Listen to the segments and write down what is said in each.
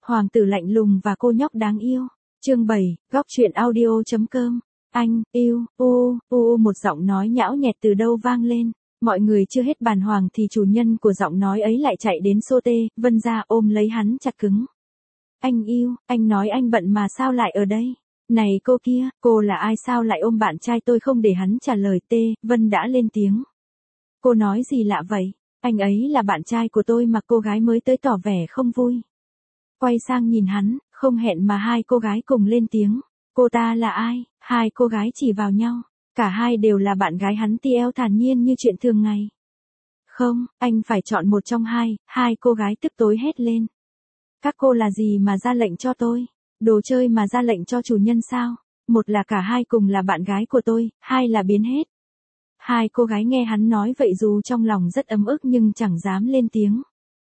Hoàng tử lạnh lùng và cô nhóc đáng yêu. Chương 7, góc truyện audio.com. Anh, yêu, một giọng nói nhão nhẹt từ đâu vang lên. Mọi người chưa hết bàng hoàng thì chủ nhân của giọng nói ấy lại chạy đến xô tê, Vân ra ôm lấy hắn chặt cứng. Anh yêu, anh nói anh bận mà sao lại ở đây? Này cô kia, cô là ai sao lại ôm bạn trai tôi? Không để hắn trả lời, Vân đã lên tiếng. Cô nói gì lạ vậy? Anh ấy là bạn trai của tôi mà. Cô gái mới tới tỏ vẻ không vui. Quay sang nhìn hắn, không hẹn mà hai cô gái cùng lên tiếng. Cô ta là ai? Hai cô gái chỉ vào nhau. Cả hai đều là bạn gái hắn. TL thản nhiên như chuyện thường ngày. Không, anh phải chọn một trong hai cô gái tức tối hét lên. Các cô là gì mà ra lệnh cho tôi? Đồ chơi mà ra lệnh cho chủ nhân sao? Một là cả hai cùng là bạn gái của tôi, hai là biến hết. Hai cô gái nghe hắn nói vậy dù trong lòng rất ấm ức nhưng chẳng dám lên tiếng.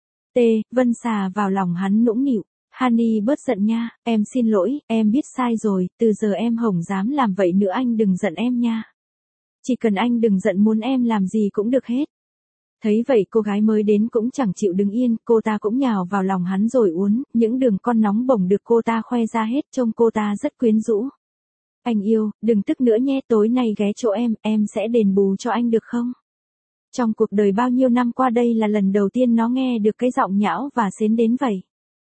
Vân xà vào lòng hắn nũng nịu. Honey bớt giận nha, em xin lỗi, em biết sai rồi, từ giờ em không dám làm vậy nữa, anh đừng giận em nha. Chỉ cần anh đừng giận, muốn em làm gì cũng được hết. Thấy vậy cô gái mới đến cũng chẳng chịu đứng yên, cô ta cũng nhào vào lòng hắn rồi uốn, những đường con nóng bỏng được cô ta khoe ra hết, trông cô ta rất quyến rũ. Anh yêu, đừng tức nữa nhé, tối nay ghé chỗ em sẽ đền bù cho anh được không? Trong cuộc đời bao nhiêu năm qua đây là lần đầu tiên nó nghe được cái giọng nhão và xến đến vậy.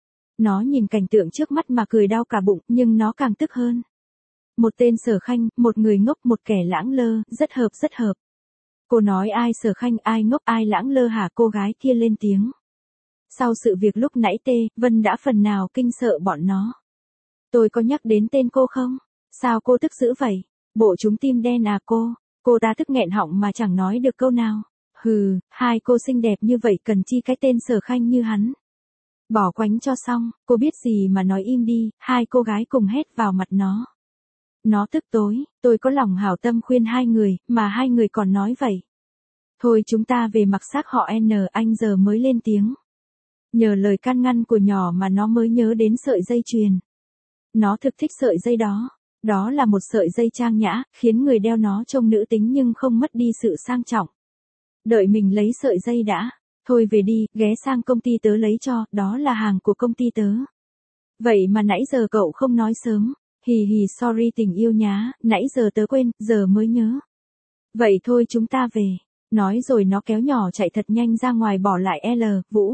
Nó nhìn cảnh tượng trước mắt mà cười đau cả bụng, nhưng nó càng tức hơn. Một tên Sở Khanh, một người ngốc, một kẻ lãng lơ, rất hợp. Cô nói ai Sở Khanh, ai ngốc, ai lãng lơ hả? Cô gái kia lên tiếng. Sau sự việc lúc nãy Vân đã phần nào kinh sợ bọn nó. Tôi có nhắc đến tên cô không? Sao cô tức dữ vậy? Bộ chúng tim đen à cô? Cô ta tức nghẹn họng mà chẳng nói được câu nào. Hừ, hai cô xinh đẹp như vậy cần chi cái tên Sở Khanh như hắn. Bỏ quánh cho xong, cô biết gì mà nói im đi, hai cô gái cùng hét vào mặt nó. Nó tức tối, tôi có lòng hảo tâm khuyên hai người, mà hai người còn nói vậy. Thôi chúng ta về mặc xác họ N, anh giờ mới lên tiếng. Nhờ lời can ngăn của nhỏ mà nó mới nhớ đến sợi dây chuyền. Nó thực thích sợi dây đó. Đó là một sợi dây trang nhã, khiến người đeo nó trông nữ tính nhưng không mất đi sự sang trọng. Đợi mình lấy sợi dây đã. Thôi về đi, ghé sang công ty tớ lấy cho, đó là hàng của công ty tớ. Vậy mà nãy giờ cậu không nói sớm. Sorry tình yêu nhá, nãy giờ tớ quên, giờ mới nhớ. Vậy thôi chúng ta về. Nói rồi nó kéo nhỏ chạy thật nhanh ra ngoài bỏ lại Vũ.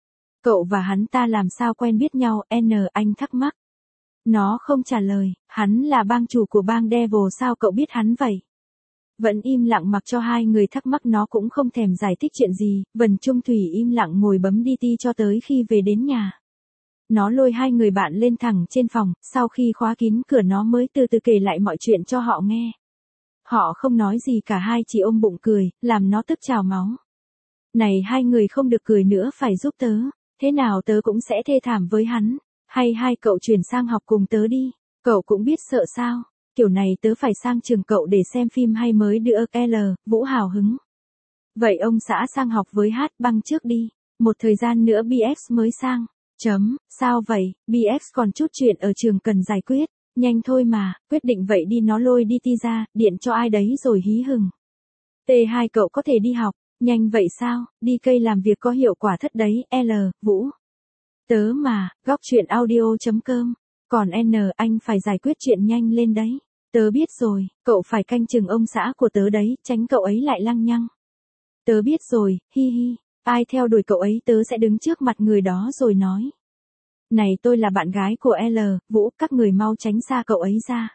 Cậu và hắn ta làm sao quen biết nhau? Anh thắc mắc. Nó không trả lời, hắn là bang chủ của bang Devil, sao cậu biết hắn vậy? Vẫn im lặng mặc cho hai người thắc mắc, nó cũng không thèm giải thích chuyện gì, Vân Trung Thủy im lặng ngồi bấm DT cho tới khi về đến nhà. Nó lôi hai người bạn lên thẳng trên phòng, sau khi khóa kín cửa nó mới từ từ kể lại mọi chuyện cho họ nghe. Họ không nói gì cả, hai chỉ ôm bụng cười, làm nó tức trào máu. Này hai người không được cười nữa, phải giúp tớ, thế nào tớ cũng sẽ thê thảm với hắn. Hay hai cậu chuyển sang học cùng tớ đi, cậu cũng biết sợ sao, kiểu này tớ phải sang trường cậu để xem phim hay mới được. Vũ hào hứng. Vậy ông xã sang học với Hát Băng trước đi, một thời gian nữa BX mới sang. Sao vậy, BX còn chút chuyện ở trường cần giải quyết, nhanh thôi mà, quyết định vậy đi. Nó lôi DT ra, điện cho ai đấy rồi hí hửng. Hai cậu có thể đi học, nhanh vậy sao, đi cây làm việc có hiệu quả thất đấy. Vũ. Tớ mà, góc truyện audio.com. Còn anh phải giải quyết chuyện nhanh lên đấy. Tớ biết rồi, cậu phải canh chừng ông xã của tớ đấy, tránh cậu ấy lại lăng nhăng. Tớ biết rồi, ai theo đuổi cậu ấy tớ sẽ đứng trước mặt người đó rồi nói. Này tôi là bạn gái của Vũ, các người mau tránh xa cậu ấy ra.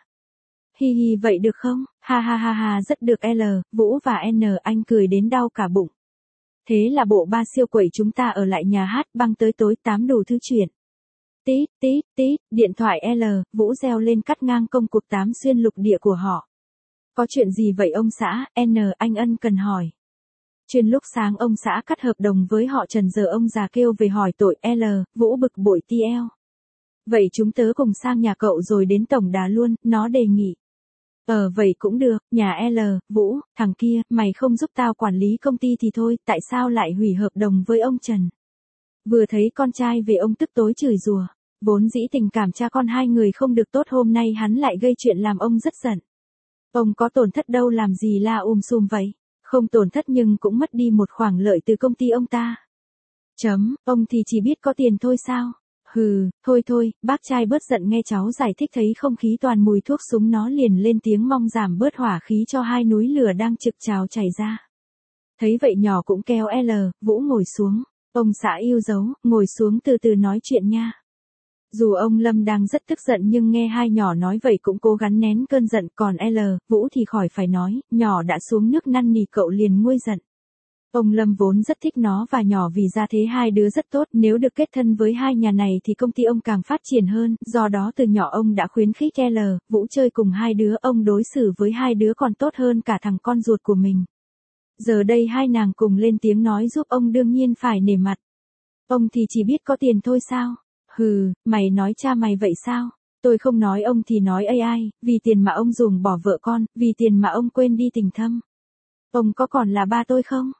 Vậy được không? Ha, rất được Vũ và anh cười đến đau cả bụng. Thế là bộ ba siêu quẩy chúng ta ở lại nhà Hát Băng tới tối 8 đủ thứ chuyện. Tít, điện thoại Vũ reo lên cắt ngang công cuộc 8 xuyên lục địa của họ. Có chuyện gì vậy ông xã? Anh ân cần hỏi. Chuyên lúc sáng ông xã cắt hợp đồng với họ Trần, giờ ông già kêu về hỏi tội. Vũ bực bội TL. Vậy chúng tớ cùng sang nhà cậu rồi đến tổng đà luôn, nó đề nghị. Vậy cũng được, nhà Vũ, thằng kia, mày không giúp tao quản lý công ty thì thôi, tại sao lại hủy hợp đồng với ông Trần? Vừa thấy con trai về ông tức tối chửi rủa, vốn dĩ tình cảm cha con hai người không được tốt, hôm nay hắn lại gây chuyện làm ông rất giận. Ông có tổn thất đâu, làm gì la sùm vậy? Không tổn thất nhưng cũng mất đi một khoản lợi từ công ty ông ta. Ông thì chỉ biết có tiền thôi sao? Hừ, thôi thôi, bác trai bớt giận nghe cháu giải thích thấy không khí toàn mùi thuốc súng nó liền lên tiếng mong giảm bớt hỏa khí cho hai núi lửa đang trực trào chảy ra. Thấy vậy nhỏ cũng kéo Vũ ngồi xuống. Ông xã yêu dấu, ngồi xuống từ từ nói chuyện nha. Dù ông Lâm đang rất tức giận nhưng nghe hai nhỏ nói vậy cũng cố gắng nén cơn giận, còn Vũ thì khỏi phải nói, nhỏ đã xuống nước năn nỉ cậu liền nguôi giận. Ông Lâm vốn rất thích nó và nhỏ vì gia thế hai đứa rất tốt, nếu được kết thân với hai nhà này thì công ty ông càng phát triển hơn, do đó từ nhỏ ông đã khuyến khích Vũ chơi cùng hai đứa, ông đối xử với hai đứa còn tốt hơn cả thằng con ruột của mình. Giờ đây hai nàng cùng lên tiếng nói giúp ông đương nhiên phải nể mặt. Ông thì chỉ biết có tiền thôi sao? Hừ, mày nói cha mày vậy sao? Tôi không nói ông thì nói AI, vì tiền mà ông dùng bỏ vợ con, vì tiền mà ông quên đi tình thâm. Ông có còn là ba tôi không?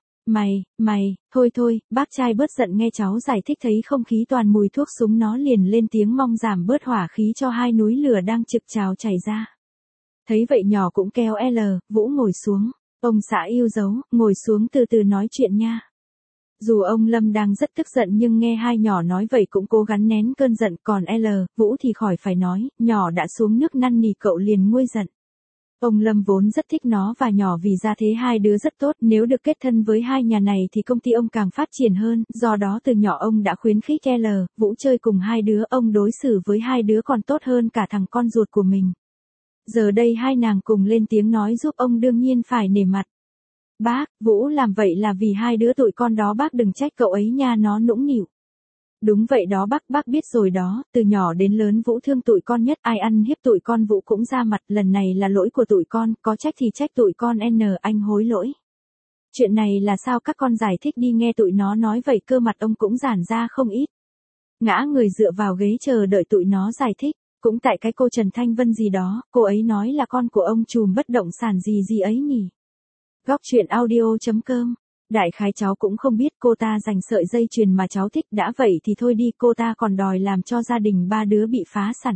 Thôi thôi, bác trai bớt giận nghe cháu giải thích thấy không khí toàn mùi thuốc súng nó liền lên tiếng mong giảm bớt hỏa khí cho hai núi lửa đang trực trào chảy ra. Thấy vậy nhỏ cũng kéo Vũ ngồi xuống. Ông xã yêu dấu, ngồi xuống từ từ nói chuyện nha. Dù ông Lâm đang rất tức giận nhưng nghe hai nhỏ nói vậy cũng cố gắng nén cơn giận, còn Vũ thì khỏi phải nói, nhỏ đã xuống nước năn nỉ cậu liền nguôi giận. Ông Lâm vốn rất thích nó và nhỏ vì gia thế hai đứa rất tốt, nếu được kết thân với hai nhà này thì công ty ông càng phát triển hơn, do đó từ nhỏ ông đã khuyến khích Vũ chơi cùng hai đứa, ông đối xử với hai đứa còn tốt hơn cả thằng con ruột của mình. Giờ đây hai nàng cùng lên tiếng nói giúp ông đương nhiên phải nể mặt. Bác, Vũ làm vậy là vì hai đứa tụi con đó, bác đừng trách cậu ấy nha, nó nũng nịu. Đúng vậy đó bác biết rồi đó, từ nhỏ đến lớn Vũ thương tụi con nhất, ai ăn hiếp tụi con Vũ cũng ra mặt, lần này là lỗi của tụi con, có trách thì trách tụi con, anh hối lỗi. Chuyện này là sao các con giải thích đi, nghe tụi nó nói vậy cơ mặt ông cũng giãn ra không ít. Ngã người dựa vào ghế chờ đợi tụi nó giải thích. Cũng tại cái cô Trần Thanh Vân gì đó, cô ấy nói là con của ông trùm bất động sản gì ấy nhỉ. Góc truyện audio.com. Đại khái cháu cũng không biết cô ta giành sợi dây chuyền mà cháu thích, đã vậy thì thôi đi, cô ta còn đòi làm cho gia đình ba đứa bị phá sản.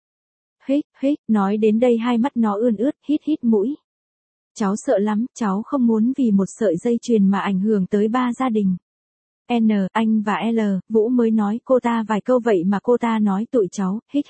Hích, nói đến đây hai mắt nó ươn ướt, hít mũi. Cháu sợ lắm, cháu không muốn vì một sợi dây chuyền mà ảnh hưởng tới ba gia đình. Anh và Vũ mới nói cô ta vài câu vậy mà cô ta nói tụi cháu, hích.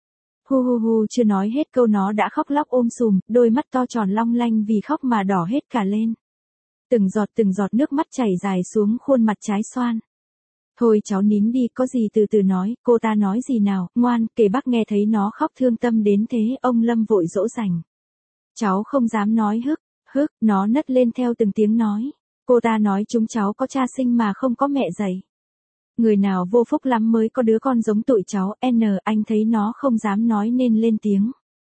Hu, chưa nói hết câu nó đã khóc lóc sùm, đôi mắt to tròn long lanh vì khóc mà đỏ hết cả lên. Từng giọt nước mắt chảy dài xuống khuôn mặt trái xoan. Thôi cháu nín đi, có gì từ từ nói, cô ta nói gì nào, ngoan, kể bác nghe. Thấy nó khóc thương tâm đến thế, ông Lâm vội dỗ dành. Cháu không dám nói hức, nó nấc lên theo từng tiếng nói. Cô ta nói chúng cháu có cha sinh mà không có mẹ dạy. Người nào vô phúc lắm mới có đứa con giống tụi cháu, anh thấy nó không dám nói nên lên tiếng.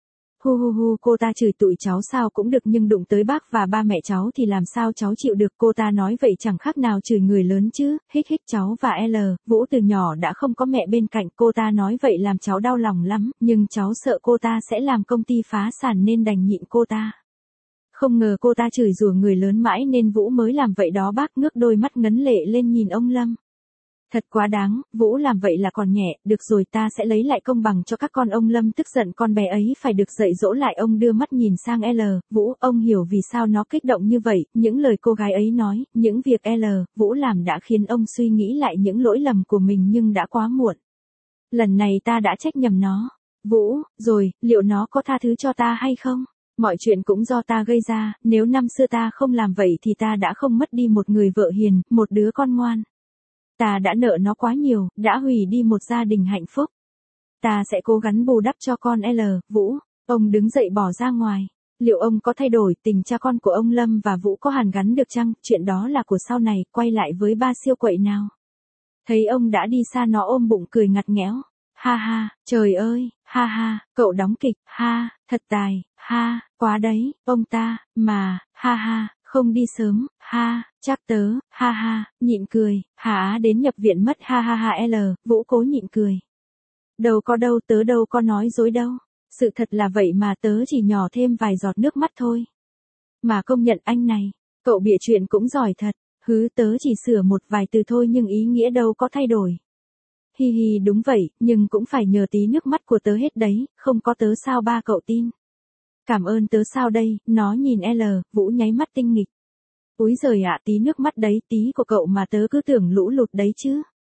Hu, cô ta chửi tụi cháu sao cũng được nhưng đụng tới bác và ba mẹ cháu thì làm sao cháu chịu được, cô ta nói vậy chẳng khác nào chửi người lớn chứ, hích cháu và Vũ từ nhỏ đã không có mẹ bên cạnh, cô ta nói vậy làm cháu đau lòng lắm, nhưng cháu sợ cô ta sẽ làm công ty phá sản nên đành nhịn cô ta. Không ngờ cô ta chửi rủa người lớn mãi nên Vũ mới làm vậy đó bác, ngước đôi mắt ngấn lệ lên nhìn ông Lâm. Thật quá đáng, Vũ làm vậy là còn nhẹ, được rồi ta sẽ lấy lại công bằng cho các con. Ông Lâm tức giận con bé ấy phải được dạy dỗ lại. Ông đưa mắt nhìn sang Vũ, ông hiểu vì sao nó kích động như vậy, những lời cô gái ấy nói, những việc Vũ làm đã khiến ông suy nghĩ lại những lỗi lầm của mình nhưng đã quá muộn. Lần này ta đã trách nhầm nó. Vũ, rồi, liệu nó có tha thứ cho ta hay không? Mọi chuyện cũng do ta gây ra, nếu năm xưa ta không làm vậy thì ta đã không mất đi một người vợ hiền, một đứa con ngoan. Ta đã nợ nó quá nhiều, đã hủy đi một gia đình hạnh phúc. Ta sẽ cố gắng bù đắp cho con Vũ. Ông đứng dậy bỏ ra ngoài. Liệu ông có thay đổi, tình cha con của ông Lâm và Vũ có hàn gắn được chăng? Chuyện đó là của sau này, quay lại với ba siêu quậy nào. Thấy ông đã đi xa nó ôm bụng cười ngặt nghẽo. Ha, trời ơi, ha, cậu đóng kịch, ha, thật tài, ha, quá đấy, ông ta, mà, ha, không đi sớm, ha, chắc tớ, ha, nhịn cười, hả đến nhập viện mất, ha, Vũ cố nhịn cười. Đâu có đâu, tớ đâu có nói dối đâu. Sự thật là vậy mà, tớ chỉ nhỏ thêm vài giọt nước mắt thôi. Mà công nhận anh này, cậu bịa chuyện cũng giỏi thật, tớ chỉ sửa một vài từ thôi nhưng ý nghĩa đâu có thay đổi. Hi, đúng vậy, nhưng cũng phải nhờ tí nước mắt của tớ hết đấy, không có tớ sao ba cậu tin. Cảm ơn tớ sao đây, nó nhìn Vũ nháy mắt tinh nghịch. Úi giời ạ, tí nước mắt đấy, tí của cậu mà tớ cứ tưởng lũ lụt đấy chứ.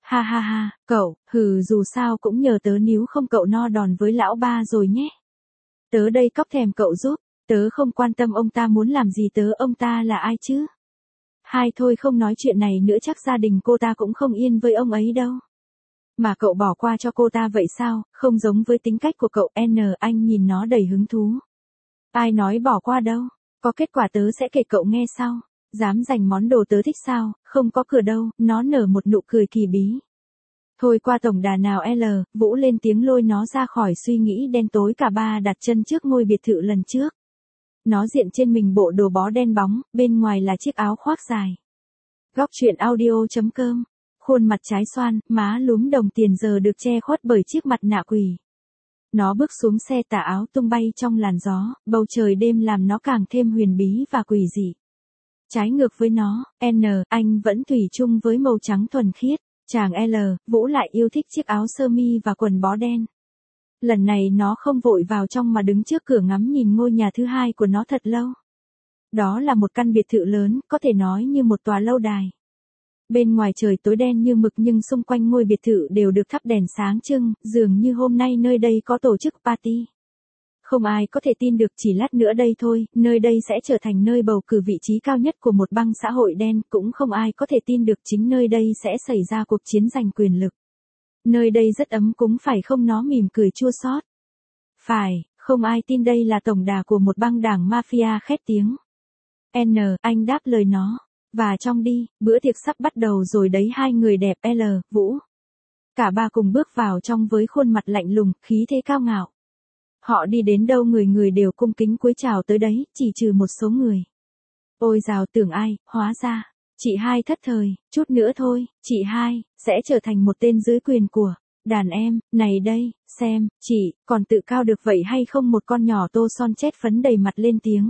Ha ha ha, cậu, dù sao cũng nhờ tớ, nếu không cậu no đòn với lão ba rồi nhé. Tớ đây cóc thèm cậu giúp, tớ không quan tâm ông ta muốn làm gì tớ, ông ta là ai chứ? Hai thôi không nói chuyện này nữa, chắc gia đình cô ta cũng không yên với ông ấy đâu. Mà cậu bỏ qua cho cô ta vậy sao, không giống với tính cách của cậu. Anh nhìn nó đầy hứng thú. Ai nói bỏ qua đâu, có kết quả tớ sẽ kể cậu nghe sau. Dám giành món đồ tớ thích sao, không có cửa đâu, nó nở một nụ cười kỳ bí. Thôi qua tổng đà nào Vũ lên tiếng lôi nó ra khỏi suy nghĩ đen tối. Cả ba đặt chân trước ngôi biệt thự lần trước. Nó diện trên mình bộ đồ bó đen bóng, bên ngoài là chiếc áo khoác dài. Góc truyện audio.com. Khuôn mặt trái xoan, má lúm đồng tiền giờ được che khuất bởi chiếc mặt nạ quỷ. Nó bước xuống xe, tà áo tung bay trong làn gió, bầu trời đêm làm nó càng thêm huyền bí và quỷ dị. Trái ngược với nó, anh vẫn thủy chung với màu trắng thuần khiết. Chàng Vũ lại yêu thích chiếc áo sơ mi và quần bó đen. Lần này nó không vội vào trong mà đứng trước cửa ngắm nhìn ngôi nhà thứ hai của nó thật lâu. Đó là một căn biệt thự lớn, có thể nói như một tòa lâu đài. Bên ngoài trời tối đen như mực nhưng xung quanh ngôi biệt thự đều được thắp đèn sáng trưng, dường như hôm nay nơi đây có tổ chức party. Không ai có thể tin được chỉ lát nữa đây thôi, nơi đây sẽ trở thành nơi bầu cử vị trí cao nhất của một băng xã hội đen, cũng không ai có thể tin được chính nơi đây sẽ xảy ra cuộc chiến giành quyền lực. Nơi đây rất ấm cúng phải không, nó mỉm cười chua xót. Phải, không ai tin đây là tổng đà của một băng đảng mafia, khét tiếng. Anh đáp lời nó. Và trong đi, bữa tiệc sắp bắt đầu rồi đấy. Hai người đẹp Vũ. Cả ba cùng bước vào trong với khuôn mặt lạnh lùng, khí thế cao ngạo. Họ đi đến đâu người người đều cung kính cúi chào tới đấy, chỉ trừ một số người. Ôi dào, tưởng ai, hóa ra, chị hai thất thời, chút nữa thôi, chị hai, sẽ trở thành một tên dưới quyền của đàn em, này đây, xem, chị, còn tự cao được vậy hay không? Một con nhỏ tô son chét phấn đầy mặt lên tiếng.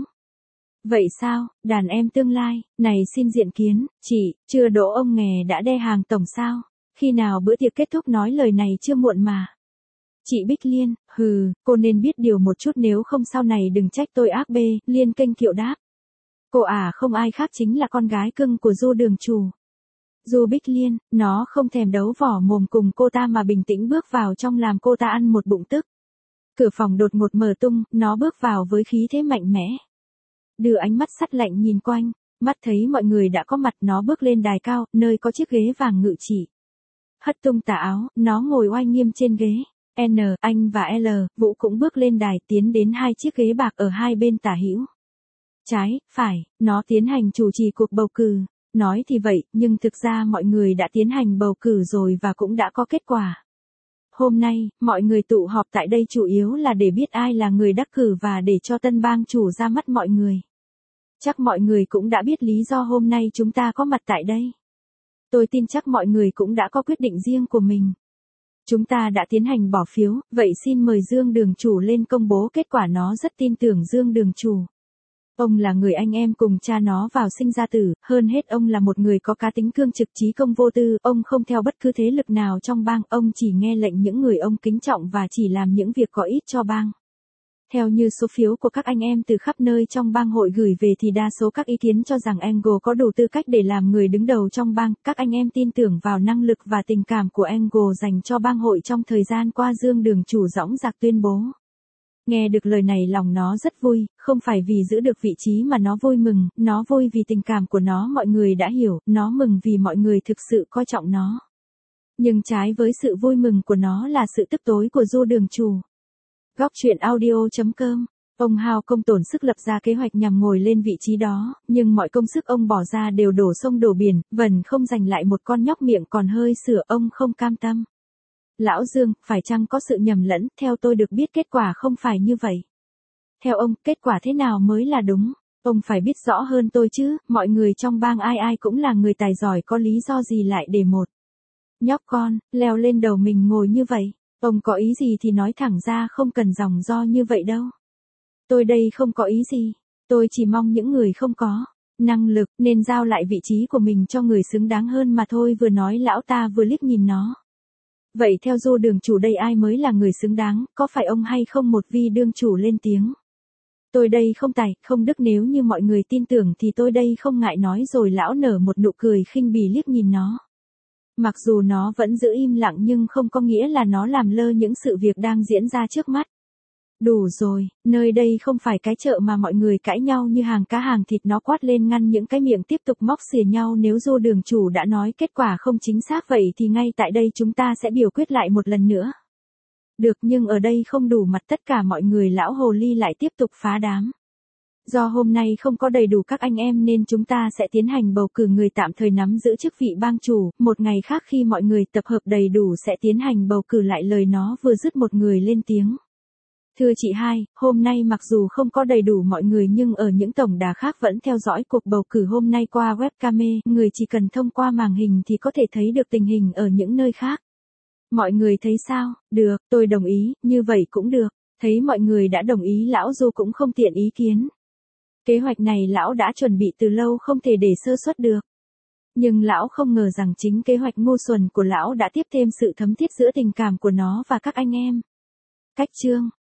Vậy sao, đàn em tương lai, này xin diện kiến, chị, chưa đỗ ông nghè đã đe hàng tổng sao? Khi nào bữa tiệc kết thúc nói lời này chưa muộn mà. Chị Bích Liên, cô nên biết điều một chút nếu không sau này đừng trách tôi ác bê. Liên kênh kiệu đáp. Cô không ai khác chính là con gái cưng của Du đường chủ. Du Bích Liên, nó không thèm đấu võ mồm cùng cô ta mà bình tĩnh bước vào trong làm cô ta ăn một bụng tức. Cửa phòng đột ngột mở tung, nó bước vào với khí thế mạnh mẽ. Đưa ánh mắt sắt lạnh nhìn quanh, mắt thấy mọi người đã có mặt, nó bước lên đài cao, nơi có chiếc ghế vàng ngự trị. Hất tung tà áo, nó ngồi oai nghiêm trên ghế. Anh và Vũ cũng bước lên đài, tiến đến hai chiếc ghế bạc ở hai bên tả hữu. Trái, phải, nó tiến hành chủ trì cuộc bầu cử. Nói thì vậy, nhưng thực ra mọi người đã tiến hành bầu cử rồi và cũng đã có kết quả. Hôm nay, mọi người tụ họp tại đây chủ yếu là để biết ai là người đắc cử và để cho tân bang chủ ra mắt mọi người. Chắc mọi người cũng đã biết lý do hôm nay chúng ta có mặt tại đây. Tôi tin chắc mọi người cũng đã có quyết định riêng của mình. Chúng ta đã tiến hành bỏ phiếu, vậy xin mời Dương đường chủ lên công bố kết quả. Nó rất tin tưởng Dương đường chủ. Ông là người anh em cùng cha nó vào sinh ra tử, hơn hết ông là một người có cá tính cương trực, trí công vô tư, ông không theo bất cứ thế lực nào trong bang, ông chỉ nghe lệnh những người ông kính trọng và chỉ làm những việc có ích cho bang. Theo như số phiếu của các anh em từ khắp nơi trong bang hội gửi về thì đa số các ý kiến cho rằng Angle có đủ tư cách để làm người đứng đầu trong bang. Các anh em tin tưởng vào năng lực và tình cảm của Angle dành cho bang hội trong thời gian qua. Dương đường chủ dõng dạc tuyên bố. Nghe được lời này lòng nó rất vui, không phải vì giữ được vị trí mà nó vui mừng, nó vui vì tình cảm của nó mọi người đã hiểu, nó mừng vì mọi người thực sự coi trọng nó. Nhưng trái với sự vui mừng của nó là sự tức tối của Du đường chủ. Góc truyện audio.com. Ông hao công tổn sức lập ra kế hoạch nhằm ngồi lên vị trí đó, nhưng mọi công sức ông bỏ ra đều đổ sông đổ biển, vẫn không giành lại một con nhóc miệng còn hơi sữa. Ông không cam tâm. Lão Dương, phải chăng có sự nhầm lẫn? Theo tôi được biết kết quả không phải như vậy. Theo ông, kết quả thế nào mới là đúng? Ông phải biết rõ hơn tôi chứ, mọi người trong bang ai ai cũng là người tài giỏi, có lý do gì lại để một nhóc con leo lên đầu mình ngồi như vậy? Ông có ý gì thì nói thẳng ra, không cần dòng do như vậy đâu. Tôi đây không có ý gì, tôi chỉ mong những người không có năng lực nên giao lại vị trí của mình cho người xứng đáng hơn mà thôi. Vừa nói lão ta vừa liếc nhìn nó. Vậy theo Du đường chủ đây ai mới là người xứng đáng, có phải ông hay không? Một vị đương chủ lên tiếng. Tôi đây không tài, không đức, nếu như mọi người tin tưởng thì tôi đây không ngại nói. Rồi lão nở một nụ cười khinh bỉ liếc nhìn nó. Mặc dù nó vẫn giữ im lặng nhưng không có nghĩa là nó làm lơ những sự việc đang diễn ra trước mắt. Đủ rồi, nơi đây không phải cái chợ mà mọi người cãi nhau như hàng cá hàng thịt, nó quát lên ngăn những cái miệng tiếp tục móc xỉa nhau. Nếu Du đường chủ đã nói kết quả không chính xác vậy thì ngay tại đây chúng ta sẽ biểu quyết lại một lần nữa. Được, nhưng ở đây không đủ mặt tất cả mọi người. Lão hồ ly lại tiếp tục phá đám. Do hôm nay không có đầy đủ các anh em nên chúng ta sẽ tiến hành bầu cử người tạm thời nắm giữ chức vị bang chủ. Một ngày khác khi mọi người tập hợp đầy đủ sẽ tiến hành bầu cử lại. Lời nó vừa dứt một người lên tiếng. Thưa chị hai, hôm nay mặc dù không có đầy đủ mọi người nhưng ở những tổng đà khác vẫn theo dõi cuộc bầu cử hôm nay qua webcam. Người chỉ cần thông qua màn hình thì có thể thấy được tình hình ở những nơi khác. Mọi người thấy sao? Được, tôi đồng ý, như vậy cũng được. Thấy mọi người đã đồng ý, lão Du cũng không tiện ý kiến. Kế hoạch này lão đã chuẩn bị từ lâu, không thể để sơ suất được. Nhưng lão không ngờ rằng chính kế hoạch ngu xuẩn của lão đã tiếp thêm sự thấm thiết giữa tình cảm của nó và các anh em. Cách chương